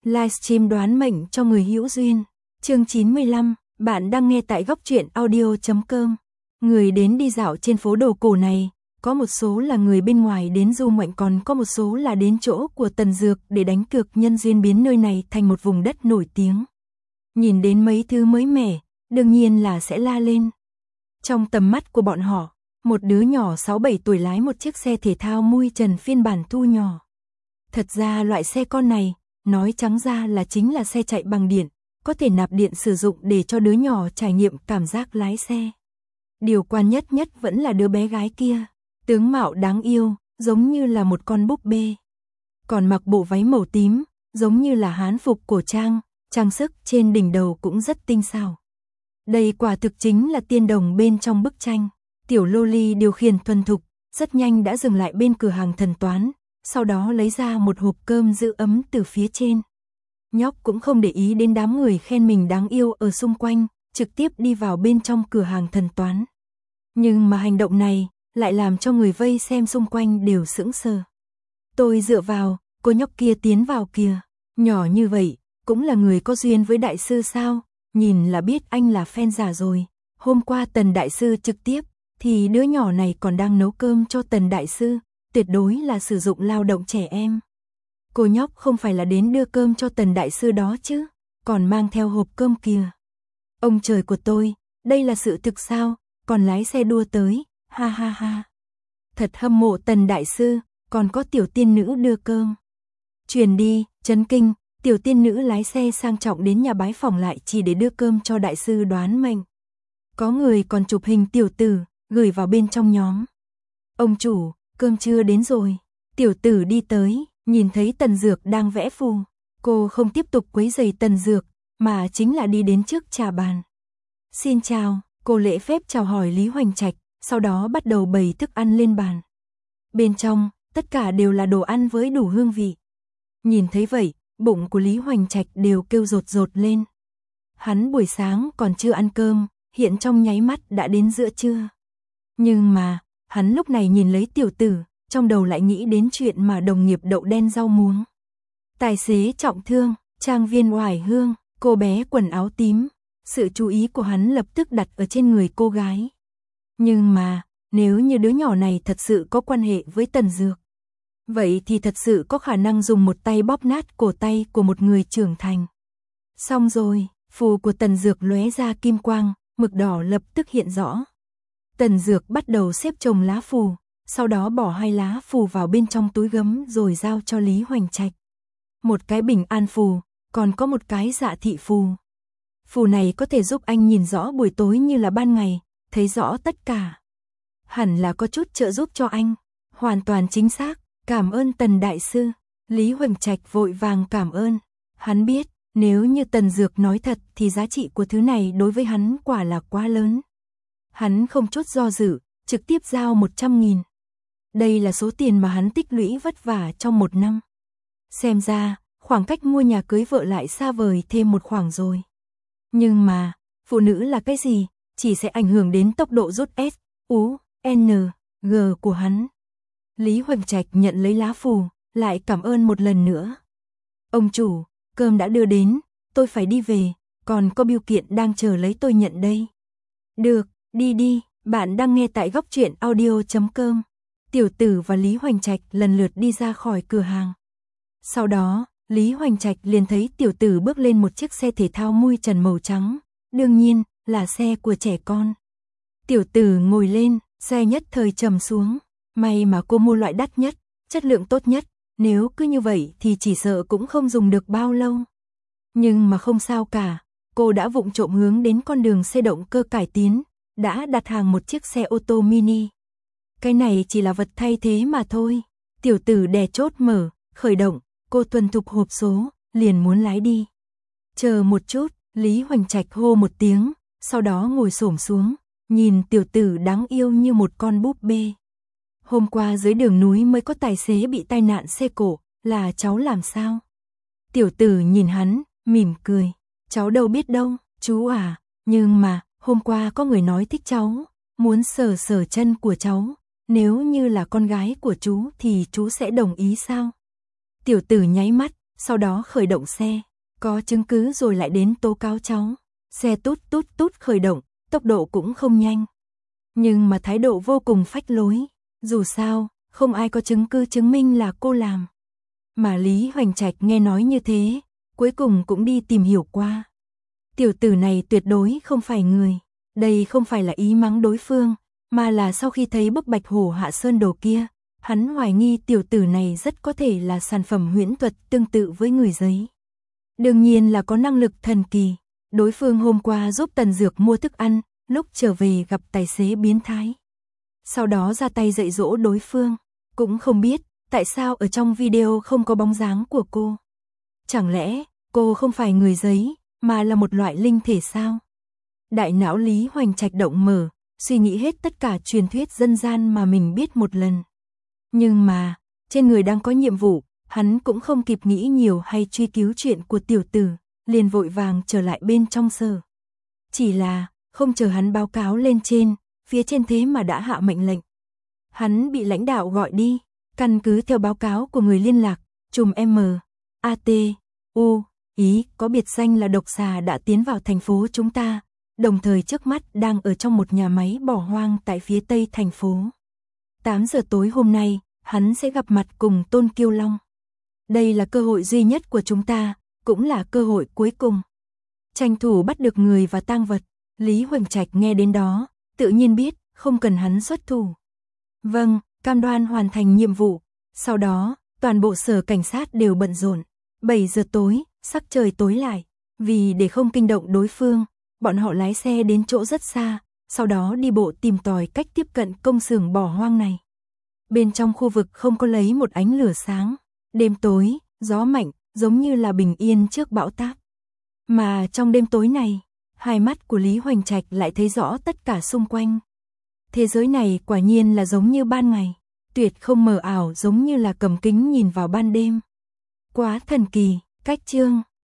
Livestream đoán mệnh cho người hữu duyên. Chương 95, bạn đang nghe tại góc truyện audio.com. Người đến đi dạo trên phố đồ cổ này, có một số là người bên ngoài đến du ngoạn, còn có một số là đến chỗ của Tần Dược để đánh cược nhân duyên biến nơi này thành một vùng đất nổi tiếng. Nhìn đến mấy thứ mới mẻ, đương nhiên là sẽ la lên. Trong tầm mắt của bọn họ, một đứa nhỏ 6-7 tuổi lái một chiếc xe thể thao mui trần phiên bản thu nhỏ. Thật ra loại xe con này, nói trắng ra là chính là xe chạy bằng điện, có thể nạp điện sử dụng để cho đứa nhỏ trải nghiệm cảm giác lái xe. Điều quan nhất vẫn là đứa bé gái kia, tướng mạo đáng yêu, giống như là một con búp bê. Còn mặc bộ váy màu tím, giống như là hán phục cổ trang, trang sức trên đỉnh đầu cũng rất tinh xảo. Đây quả thực chính là tiên đồng bên trong bức tranh. Tiểu loli điều khiển thuần thục, rất nhanh đã dừng lại bên cửa hàng thần toán, sau đó lấy ra một hộp cơm giữ ấm từ phía trên. Nhóc cũng không để ý đến đám người khen mình đáng yêu ở xung quanh, trực tiếp đi vào bên trong cửa hàng thần toán. Nhưng mà hành động này lại làm cho người vây xem xung quanh đều sững sờ. Tôi dựa vào, cô nhóc kia tiến vào kìa, nhỏ như vậy, cũng là người có duyên với đại sư sao, nhìn là biết anh là fan giả rồi. Hôm qua Tần đại sư trực tiếp, thì đứa nhỏ này còn đang nấu cơm cho Tần đại sư, tuyệt đối là sử dụng lao động trẻ em. Cô nhóc không phải là đến đưa cơm cho Tần đại sư đó chứ, còn mang theo hộp cơm kìa. Ông trời của tôi, đây là sự thực sao, còn lái xe đua tới, ha ha ha. Thật hâm mộ Tần đại sư, còn có tiểu tiên nữ đưa cơm. Truyền đi, chấn kinh, tiểu tiên nữ lái xe sang trọng đến nhà bái phỏng lại chỉ để đưa cơm cho đại sư đoán mệnh. Có người còn chụp hình tiểu tử, gửi vào bên trong nhóm. Ông chủ, cơm trưa đến rồi. Tiểu tử đi tới, nhìn thấy Tần Dược đang vẽ phù. Cô không tiếp tục quấy rầy Tần Dược, mà chính là đi đến trước trà bàn. Xin chào, cô lễ phép chào hỏi Lý Hoành Trạch, sau đó bắt đầu bày thức ăn lên bàn. Bên trong, tất cả đều là đồ ăn với đủ hương vị. Nhìn thấy vậy, bụng của Lý Hoành Trạch đều kêu rột rột lên. Hắn buổi sáng còn chưa ăn cơm, hiện trong nháy mắt đã đến giữa trưa. Nhưng mà, hắn lúc này nhìn lấy tiểu tử, trong đầu lại nghĩ đến chuyện mà đồng nghiệp đậu đen rau muống. Tài xế trọng thương, trang viên Oải Hương, cô bé quần áo tím, sự chú ý của hắn lập tức đặt ở trên người cô gái. Nhưng mà, nếu như đứa nhỏ này thật sự có quan hệ với Tần Dược, vậy thì thật sự có khả năng dùng một tay bóp nát cổ tay của một người trưởng thành. Xong rồi, phù của Tần Dược lóe ra kim quang, mực đỏ lập tức hiện rõ. Tần Dược bắt đầu xếp chồng lá phù, sau đó bỏ 2 lá phù vào bên trong túi gấm rồi giao cho Lý Hoành Trạch. Một cái bình an phù, còn có một cái dạ thị phù. Phù này có thể giúp anh nhìn rõ buổi tối như là ban ngày, thấy rõ tất cả. Hẳn là có chút trợ giúp cho anh, hoàn toàn chính xác, cảm ơn Tần đại sư. Lý Hoành Trạch vội vàng cảm ơn, hắn biết, nếu như Tần Dược nói thật thì giá trị của thứ này đối với hắn quả là quá lớn. Hắn không chút do dự, trực tiếp giao 100.000. Đây là số tiền mà hắn tích lũy vất vả trong 1 năm. Xem ra, khoảng cách mua nhà cưới vợ lại xa vời thêm một khoảng rồi. Nhưng mà, phụ nữ là cái gì? Chỉ sẽ ảnh hưởng đến tốc độ rút S, U, N, G của hắn. Lý Hoành Trạch nhận lấy lá phù, lại cảm ơn một lần nữa. Ông chủ, cơm đã đưa đến, tôi phải đi về, còn có bưu kiện đang chờ lấy tôi nhận đây. Được, đi đi, bạn đang nghe tại góc truyện audio.com. Tiểu tử và Lý Hoành Trạch lần lượt đi ra khỏi cửa hàng. Sau đó, Lý Hoành Trạch liền thấy tiểu tử bước lên một chiếc xe thể thao mui trần màu trắng, đương nhiên là xe của trẻ con. Tiểu tử ngồi lên, xe nhất thời trầm xuống, may mà cô mua loại đắt nhất, chất lượng tốt nhất, nếu cứ như vậy thì chỉ sợ cũng không dùng được bao lâu. Nhưng mà không sao cả, cô đã vụng trộm hướng đến con đường xe động cơ cải tiến, đã đặt hàng một chiếc xe ô tô mini. Cái này chỉ là vật thay thế mà thôi. Tiểu tử đè chốt mở, khởi động, cô tuần thục hộp số, liền muốn lái đi. Chờ một chút, Lý Hoành Trạch hô một tiếng, sau đó ngồi xổm xuống, nhìn tiểu tử đáng yêu như một con búp bê. Hôm qua dưới đường núi mới có tài xế bị tai nạn xe cộ, là cháu làm sao? Tiểu tử nhìn hắn, mỉm cười. Cháu đâu biết đâu, chú à, nhưng mà, hôm qua có người nói thích cháu, muốn sờ sờ chân của cháu, nếu như là con gái của chú thì chú sẽ đồng ý sao? Tiểu tử nháy mắt, sau đó khởi động xe, có chứng cứ rồi lại đến tố cáo cháu. Xe tút tút tút khởi động, tốc độ cũng không nhanh. Nhưng mà thái độ vô cùng phách lối, dù sao, không ai có chứng cứ chứng minh là cô làm. Mà Lý Hoành Trạch nghe nói như thế, cuối cùng cũng đi tìm hiểu qua. Tiểu tử này tuyệt đối không phải người, đây không phải là ý mắng đối phương, mà là sau khi thấy bức Bạch Hổ Hạ Sơn đồ kia, hắn hoài nghi tiểu tử này rất có thể là sản phẩm huyễn thuật tương tự với người giấy. Đương nhiên là có năng lực thần kỳ, đối phương hôm qua giúp Tần Dược mua thức ăn, lúc trở về gặp tài xế biến thái. Sau đó ra tay dạy dỗ đối phương, cũng không biết tại sao ở trong video không có bóng dáng của cô. Chẳng lẽ cô không phải người giấy, mà là một loại linh thể sao? Đại não Lý Hoành Trạch động mở, suy nghĩ hết tất cả truyền thuyết dân gian mà mình biết một lần. Nhưng mà, trên người đang có nhiệm vụ, hắn cũng không kịp nghĩ nhiều hay truy cứu chuyện của tiểu tử, liền vội vàng trở lại bên trong sở. Chỉ là, không chờ hắn báo cáo lên trên, phía trên thế mà đã hạ mệnh lệnh. Hắn bị lãnh đạo gọi đi, căn cứ theo báo cáo của người liên lạc, chùm M, AT, U, Ý có biệt danh là độc xà đã tiến vào thành phố chúng ta, đồng thời trước mắt đang ở trong một nhà máy bỏ hoang tại phía tây thành phố. 8 giờ tối hôm nay, hắn sẽ gặp mặt cùng Tôn Kiêu Long. Đây là cơ hội duy nhất của chúng ta, cũng là cơ hội cuối cùng. Tranh thủ bắt được người và tang vật. Lý Hoành Trạch nghe đến đó, tự nhiên biết, không cần hắn xuất thủ. Vâng, cam đoan hoàn thành nhiệm vụ. Sau đó, toàn bộ sở cảnh sát đều bận rộn. 7 giờ tối, sắc trời tối lại. Vì để không kinh động đối phương, bọn họ lái xe đến chỗ rất xa, sau đó đi bộ tìm tòi cách tiếp cận công xưởng bỏ hoang này. Bên trong khu vực không có lấy một ánh lửa sáng. Đêm tối, gió mạnh, giống như là bình yên trước bão táp. Mà trong đêm tối này, hai mắt của Lý Hoành Trạch lại thấy rõ tất cả xung quanh. Thế giới này quả nhiên là giống như ban ngày, tuyệt không mờ ảo giống như là cầm kính nhìn vào ban đêm. Quá thần kỳ, cách chương